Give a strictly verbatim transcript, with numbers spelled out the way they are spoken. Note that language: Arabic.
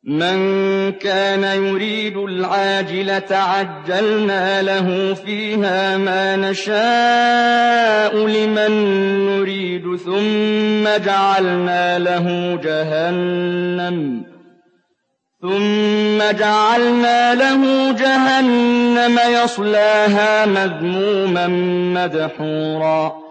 مَن كَانَ يُرِيدُ الْعَاجِلَةَ عَجَّلْنَا لَهُ فِيهَا مَا نَشَاءُ لِمَن نُّرِيدُ ثُمَّ جَعَلْنَا لَهُ جَهَنَّمَ ثُمَّ جَعَلْنَا لَهُ جَهَنَّمَ يَصْلَاهَا مَذْمُومًا مَّدْحُورًا